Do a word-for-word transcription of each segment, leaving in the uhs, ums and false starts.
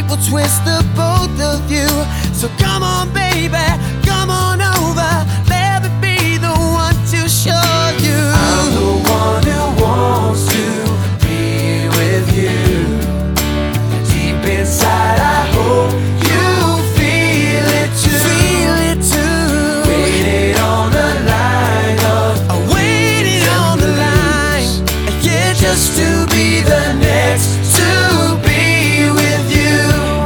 will twist the both of you. So come on, baby, come on over. Let me be the one to show you. I'm the one who wants to be with you. Deep inside, I hope you feel it too. Feel it too. Waiting on the line of I'm waiting on the line, yeah, just to be the next to be with you.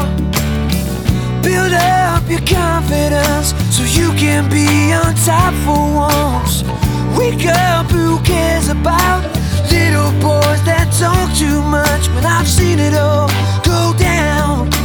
build up your confidence so you can be on top for once. Wake up, who cares about little boys that talk too much when I've seen it all go down?